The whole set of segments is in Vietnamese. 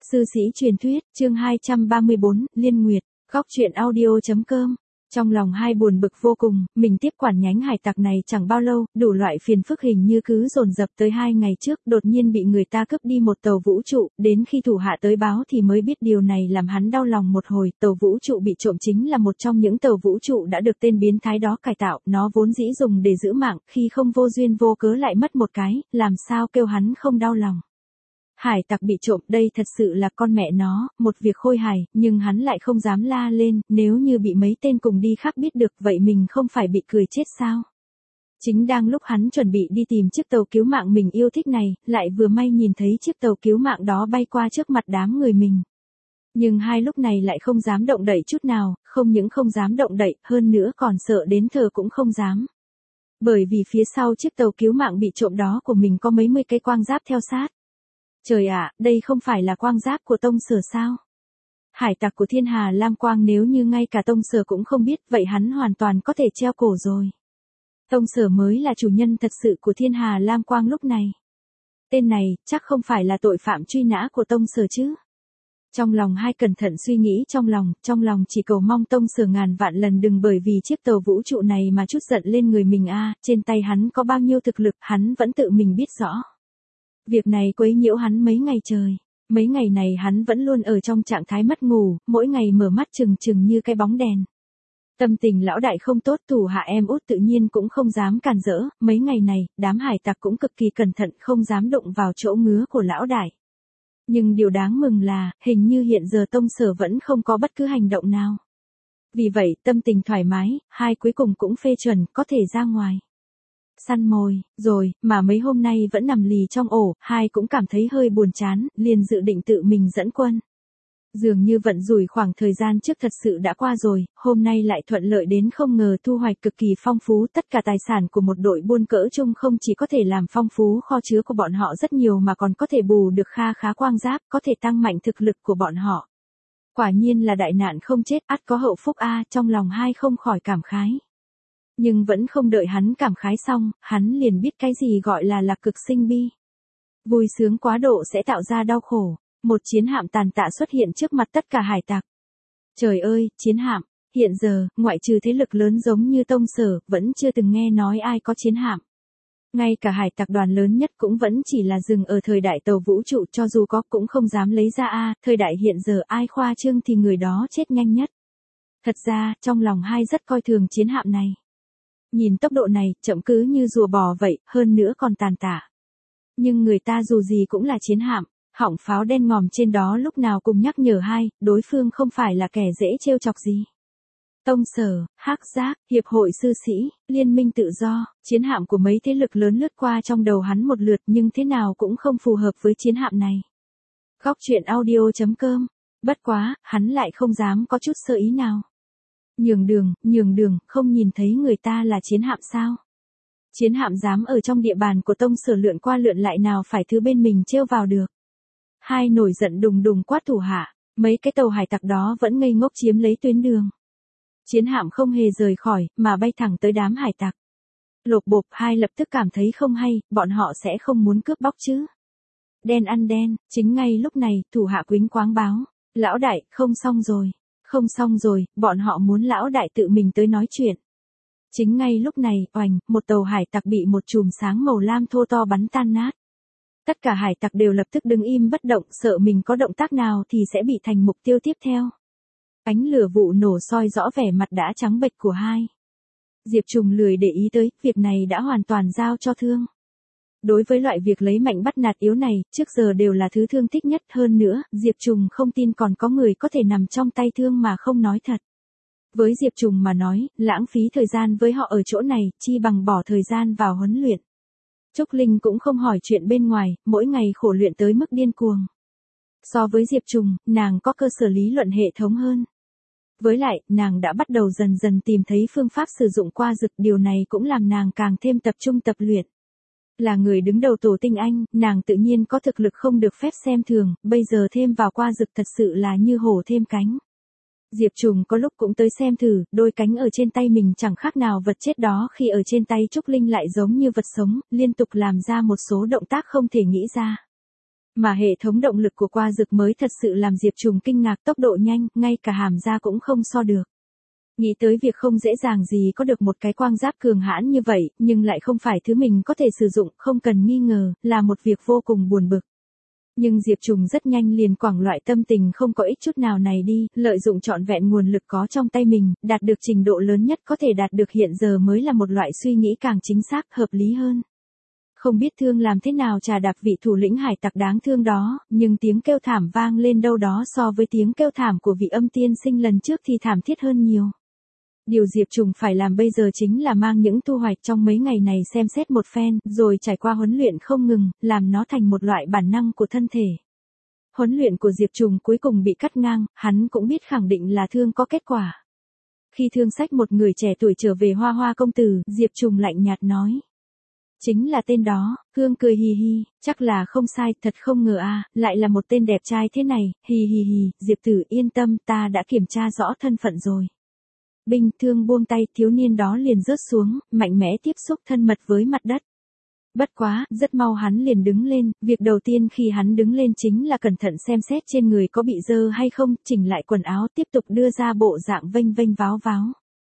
Sư sĩ truyền thuyết, chương 234, Liên Nguyệt, góc truyện audio.com. Trong lòng hai buồn bực vô cùng, mình tiếp quản nhánh hải tặc này chẳng bao lâu, đủ loại phiền phức hình như cứ dồn dập tới 2 ngày trước, đột nhiên bị người ta cướp đi một tàu vũ trụ, đến khi thủ hạ tới báo thì mới biết điều này làm hắn đau lòng một hồi, tàu vũ trụ bị trộm chính là một trong những tàu vũ trụ đã được tên biến thái đó cải tạo, nó vốn dĩ dùng để giữ mạng, khi không vô duyên vô cớ lại mất một cái, làm sao kêu hắn không đau lòng. Hải tặc bị trộm đây thật sự là con mẹ nó, một việc khôi hài, nhưng hắn lại không dám la lên, nếu như bị mấy tên cùng đi khác biết được vậy mình không phải bị cười chết sao. Chính đang lúc hắn chuẩn bị đi tìm chiếc tàu cứu mạng mình yêu thích này, lại vừa may nhìn thấy chiếc tàu cứu mạng đó bay qua trước mặt đám người mình. Nhưng hai lúc này lại không dám động đậy chút nào, không những không dám động đậy, hơn nữa còn sợ đến thở cũng không dám. Bởi vì phía sau chiếc tàu cứu mạng bị trộm đó của mình có mấy mươi cái quang giáp theo sát. Trời ạ, đây không phải là quang giáp của Tông Sở sao? Hải tặc của Thiên Hà Lam Quang nếu như ngay cả Tông Sở cũng không biết, vậy hắn hoàn toàn có thể treo cổ rồi. Tông Sở mới là chủ nhân thật sự của Thiên Hà Lam Quang lúc này. Tên này, chắc không phải là tội phạm truy nã của Tông Sở chứ? Trong lòng hai cẩn thận suy nghĩ trong lòng chỉ cầu mong Tông Sở ngàn vạn lần đừng bởi vì chiếc tàu vũ trụ này mà chút giận lên người mình trên tay hắn có bao nhiêu thực lực hắn vẫn tự mình biết rõ. Việc này quấy nhiễu hắn mấy ngày trời. Mấy ngày này hắn vẫn luôn ở trong trạng thái mất ngủ, mỗi ngày mở mắt trừng trừng như cái bóng đèn. Tâm tình lão đại không tốt, thủ hạ em út tự nhiên cũng không dám cản rỡ, mấy ngày này, đám hải tặc cũng cực kỳ cẩn thận không dám đụng vào chỗ ngứa của lão đại. Nhưng điều đáng mừng là, hình như hiện giờ Tông Sở vẫn không có bất cứ hành động nào. Vì vậy, tâm tình thoải mái, hai cuối cùng cũng phê chuẩn, có thể ra ngoài. Săn mồi, rồi, mà mấy hôm nay vẫn nằm lì trong ổ, hai cũng cảm thấy hơi buồn chán, liền dự định tự mình dẫn quân. Dường như vận rủi khoảng thời gian trước thật sự đã qua rồi, hôm nay lại thuận lợi đến không ngờ thu hoạch cực kỳ phong phú, tất cả tài sản của một đội buôn cỡ chung không chỉ có thể làm phong phú kho chứa của bọn họ rất nhiều mà còn có thể bù được kha khá quang giáp, có thể tăng mạnh thực lực của bọn họ. Quả nhiên là đại nạn không chết, ắt có hậu phúc trong lòng hai không khỏi cảm khái. Nhưng vẫn không đợi hắn cảm khái xong, hắn liền biết cái gì gọi là lạc cực sinh bi. Vui sướng quá độ sẽ tạo ra đau khổ. Một chiến hạm tàn tạ xuất hiện trước mặt tất cả hải tặc. Trời ơi, chiến hạm, hiện giờ, ngoại trừ thế lực lớn giống như Tông Sở, vẫn chưa từng nghe nói ai có chiến hạm. Ngay cả hải tặc đoàn lớn nhất cũng vẫn chỉ là dừng ở thời đại tàu vũ trụ, cho dù có cũng không dám lấy ra thời đại hiện giờ ai khoa trương thì người đó chết nhanh nhất. Thật ra, trong lòng hai rất coi thường chiến hạm này. Nhìn tốc độ này, chậm cứ như rùa bò vậy, hơn nữa còn tàn tạ. Nhưng người ta dù gì cũng là chiến hạm, họng pháo đen ngòm trên đó lúc nào cùng nhắc nhở hai, đối phương không phải là kẻ dễ trêu chọc gì. Tông Sở, Hắc Giác, Hiệp hội Sư Sĩ, Liên minh Tự do, chiến hạm của mấy thế lực lớn lướt qua trong đầu hắn một lượt nhưng thế nào cũng không phù hợp với chiến hạm này. Góc truyện audio.com, bất quá, hắn lại không dám có chút sơ ý nào. Nhường đường, không nhìn thấy người ta là chiến hạm sao? Chiến hạm dám ở trong địa bàn của Tông Sở lượn qua lượn lại nào phải thứ bên mình trêu vào được. Hai nổi giận đùng đùng quát thủ hạ, mấy cái tàu hải tặc đó vẫn ngây ngốc chiếm lấy tuyến đường. Chiến hạm không hề rời khỏi, mà bay thẳng tới đám hải tặc. Lộp bộp, hai lập tức cảm thấy không hay, bọn họ sẽ không muốn cướp bóc chứ. Đen ăn đen, chính ngay lúc này, thủ hạ quýnh quáng báo, lão đại, không xong rồi, bọn họ muốn lão đại tự mình tới nói chuyện. Chính ngay lúc này, oành, một tàu hải tặc bị một chùm sáng màu lam thô to bắn tan nát. Tất cả hải tặc đều lập tức đứng im bất động, sợ mình có động tác nào thì sẽ bị thành mục tiêu tiếp theo. Ánh lửa vụ nổ soi rõ vẻ mặt đã trắng bệch của hai. Diệp Trùng lười để ý tới, việc này đã hoàn toàn giao cho Thương. Đối với loại việc lấy mạnh bắt nạt yếu này, trước giờ đều là thứ Thương thích nhất, hơn nữa, Diệp Trùng không tin còn có người có thể nằm trong tay Thương mà không nói thật. Với Diệp Trùng mà nói, lãng phí thời gian với họ ở chỗ này, chi bằng bỏ thời gian vào huấn luyện. Trúc Linh cũng không hỏi chuyện bên ngoài, mỗi ngày khổ luyện tới mức điên cuồng. So với Diệp Trùng, nàng có cơ sở lý luận hệ thống hơn. Với lại, nàng đã bắt đầu dần dần tìm thấy phương pháp sử dụng qua dực, điều này cũng làm nàng càng thêm tập trung tập luyện. Là người đứng đầu tổ tinh anh, nàng tự nhiên có thực lực không được phép xem thường, bây giờ thêm vào qua dực thật sự là như hổ thêm cánh. Diệp Trùng có lúc cũng tới xem thử, đôi cánh ở trên tay mình chẳng khác nào vật chết đó, khi ở trên tay Trúc Linh lại giống như vật sống, liên tục làm ra một số động tác không thể nghĩ ra. Mà hệ thống động lực của qua dực mới thật sự làm Diệp Trùng kinh ngạc, tốc độ nhanh, ngay cả hàm ra cũng không so được. Nghĩ tới việc không dễ dàng gì có được một cái quang giáp cường hãn như vậy, nhưng lại không phải thứ mình có thể sử dụng, không cần nghi ngờ, là một việc vô cùng buồn bực. Nhưng Diệp Trùng rất nhanh liền quẳng loại tâm tình không có ích chút nào này đi, lợi dụng trọn vẹn nguồn lực có trong tay mình, đạt được trình độ lớn nhất có thể đạt được hiện giờ mới là một loại suy nghĩ càng chính xác, hợp lý hơn. Không biết Thương làm thế nào trà đạp vị thủ lĩnh hải tặc đáng thương đó, nhưng tiếng kêu thảm vang lên đâu đó so với tiếng kêu thảm của vị âm tiên sinh lần trước thì thảm thiết hơn nhiều. Điều Diệp Trùng phải làm bây giờ chính là mang những thu hoạch trong mấy ngày này xem xét một phen, rồi trải qua huấn luyện không ngừng, làm nó thành một loại bản năng của thân thể. Huấn luyện của Diệp Trùng cuối cùng bị cắt ngang, hắn cũng biết khẳng định là Thương có kết quả. Khi Thương xách một người trẻ tuổi trở về Hoa Hoa công tử, Diệp Trùng lạnh nhạt nói. Chính là tên đó, Thương cười hì hì, chắc là không sai, thật không ngờ lại là một tên đẹp trai thế này, hì hì hì, Diệp tử yên tâm, ta đã kiểm tra rõ thân phận rồi. Binh, Thương buông tay, thiếu niên đó liền rớt xuống, mạnh mẽ tiếp xúc thân mật với mặt đất. Bất quá, rất mau hắn liền đứng lên, việc đầu tiên khi hắn đứng lên chính là cẩn thận xem xét trên người có bị dơ hay không, chỉnh lại quần áo, tiếp tục đưa ra bộ dạng vênh vênh váo váo.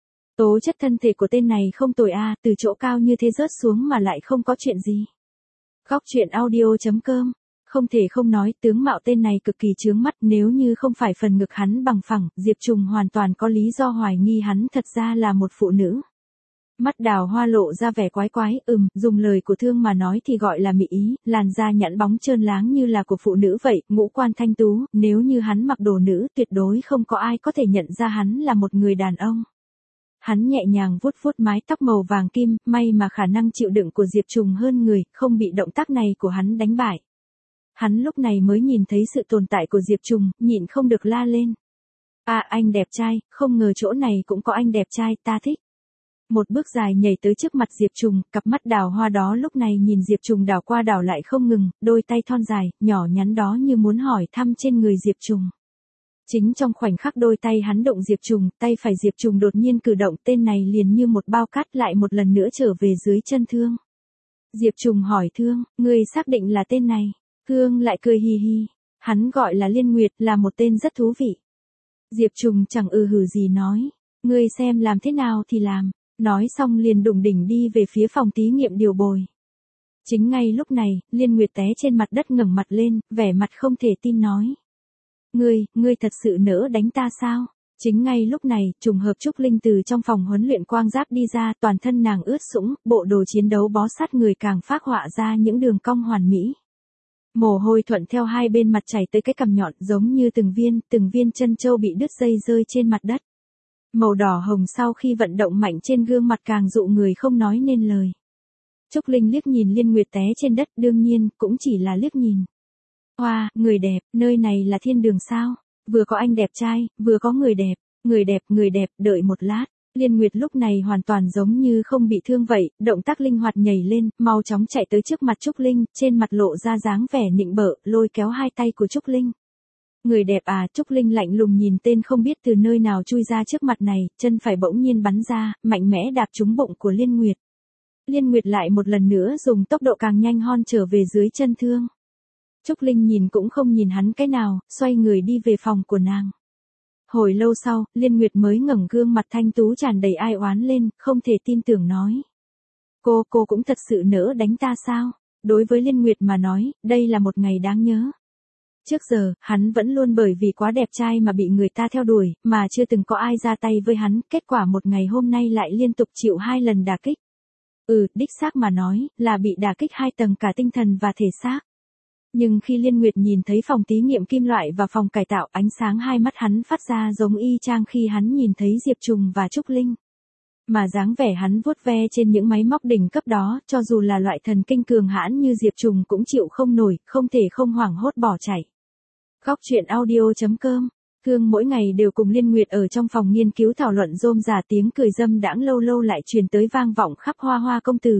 Tố chất thân thể của tên này không tồi từ chỗ cao như thế rớt xuống mà lại không có chuyện gì. Góc truyện audio.com. Không thể không nói, tướng mạo tên này cực kỳ chướng mắt, nếu như không phải phần ngực hắn bằng phẳng, Diệp Trùng hoàn toàn có lý do hoài nghi hắn thật ra là một phụ nữ. Mắt đào hoa lộ ra vẻ quái quái, dùng lời của Thương mà nói thì gọi là mị ý, làn da nhẵn bóng trơn láng như là của phụ nữ vậy, ngũ quan thanh tú, nếu như hắn mặc đồ nữ tuyệt đối không có ai có thể nhận ra hắn là một người đàn ông. Hắn nhẹ nhàng vuốt vuốt mái tóc màu vàng kim, may mà khả năng chịu đựng của Diệp Trùng hơn người, không bị động tác này của hắn đánh bại. Hắn lúc này mới nhìn thấy sự tồn tại của Diệp Trùng, nhịn không được la lên. Anh đẹp trai, không ngờ chỗ này cũng có anh đẹp trai, ta thích. Một bước dài nhảy tới trước mặt Diệp Trùng, cặp mắt đào hoa đó lúc này nhìn Diệp Trùng đảo qua đảo lại không ngừng, đôi tay thon dài, nhỏ nhắn đó như muốn hỏi thăm trên người Diệp Trùng. Chính trong khoảnh khắc đôi tay hắn động Diệp Trùng, tay phải Diệp Trùng đột nhiên cử động, tên này liền như một bao cát lại một lần nữa trở về dưới chân Thương. Diệp Trùng hỏi Thương, ngươi xác định là tên này? Thương lại cười hì hì, hắn gọi là Liên Nguyệt, là một tên rất thú vị. Diệp Trùng chẳng hử gì nói, ngươi xem làm thế nào thì làm, nói xong liền đủng đỉnh đi về phía phòng thí nghiệm điều bồi. Chính ngay lúc này, Liên Nguyệt té trên mặt đất ngẩng mặt lên, vẻ mặt không thể tin nói. Ngươi thật sự nỡ đánh ta sao? Chính ngay lúc này, trùng hợp Trúc Linh từ trong phòng huấn luyện quang giáp đi ra, toàn thân nàng ướt sũng, bộ đồ chiến đấu bó sát người càng phác họa ra những đường cong hoàn mỹ. Mồ hôi thuận theo hai bên mặt chảy tới cái cằm nhọn, giống như từng viên chân châu bị đứt dây rơi trên mặt đất. Màu đỏ hồng sau khi vận động mạnh trên gương mặt càng dụ người không nói nên lời. Trúc Linh liếc nhìn Liên Nguyệt té trên đất, đương nhiên, cũng chỉ là liếc nhìn. Hoa, người đẹp, nơi này là thiên đường sao? Vừa có anh đẹp trai, vừa có người đẹp, đợi một lát. Liên Nguyệt lúc này hoàn toàn giống như không bị thương vậy, động tác linh hoạt nhảy lên, mau chóng chạy tới trước mặt Trúc Linh, trên mặt lộ ra dáng vẻ nịnh bợ, lôi kéo hai tay của Trúc Linh. Người đẹp Trúc Linh lạnh lùng nhìn tên không biết từ nơi nào chui ra trước mặt này, chân phải bỗng nhiên bắn ra, mạnh mẽ đạp trúng bụng của Liên Nguyệt. Liên Nguyệt lại một lần nữa dùng tốc độ càng nhanh hơn trở về dưới chân Thương. Trúc Linh nhìn cũng không nhìn hắn cái nào, xoay người đi về phòng của nàng. Hồi lâu sau, Liên Nguyệt mới ngẩng gương mặt thanh tú tràn đầy ai oán lên, không thể tin tưởng nói. Cô cũng thật sự nỡ đánh ta sao? Đối với Liên Nguyệt mà nói, đây là một ngày đáng nhớ. Trước giờ, hắn vẫn luôn bởi vì quá đẹp trai mà bị người ta theo đuổi, mà chưa từng có ai ra tay với hắn, kết quả một ngày hôm nay lại liên tục chịu 2 lần đả kích. Đích xác mà nói, là bị đả kích 2 tầng cả tinh thần và thể xác. Nhưng khi Liên Nguyệt nhìn thấy phòng thí nghiệm kim loại và phòng cải tạo, ánh sáng hai mắt hắn phát ra giống y chang khi hắn nhìn thấy Diệp Trùng và Trúc Linh. Mà dáng vẻ hắn vuốt ve trên những máy móc đỉnh cấp đó, cho dù là loại thần kinh cường hãn như Diệp Trùng cũng chịu không nổi, không thể không hoảng hốt bỏ chạy. Góc truyện audio.com. Thương mỗi ngày đều cùng Liên Nguyệt ở trong phòng nghiên cứu thảo luận rôm rả, tiếng cười dâm đãng lâu lâu lại truyền tới vang vọng khắp Hoa Hoa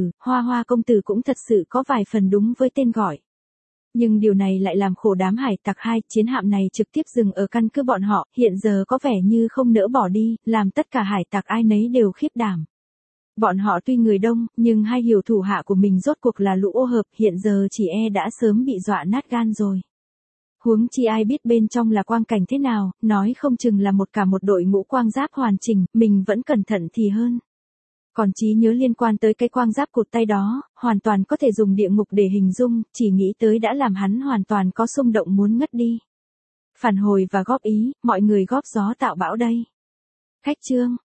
công tử cũng thật sự có vài phần đúng với tên gọi. Nhưng điều này lại làm khổ đám hải tặc 2, chiến hạm này trực tiếp dừng ở căn cứ bọn họ, hiện giờ có vẻ như không nỡ bỏ đi, làm tất cả hải tặc ai nấy đều khiếp đảm. Bọn họ tuy người đông, nhưng hay hiểu thủ hạ của mình rốt cuộc là lũ ô hợp, hiện giờ chỉ đã sớm bị dọa nát gan rồi. Huống chi ai biết bên trong là quang cảnh thế nào, nói không chừng là một đội ngũ quang giáp hoàn chỉnh, mình vẫn cẩn thận thì hơn. Còn trí nhớ liên quan tới cái quang giáp cụt tay đó, hoàn toàn có thể dùng địa ngục để hình dung, chỉ nghĩ tới đã làm hắn hoàn toàn có xung động muốn ngất đi. Phản hồi và góp ý, mọi người góp gió tạo bão đây. Khách chương.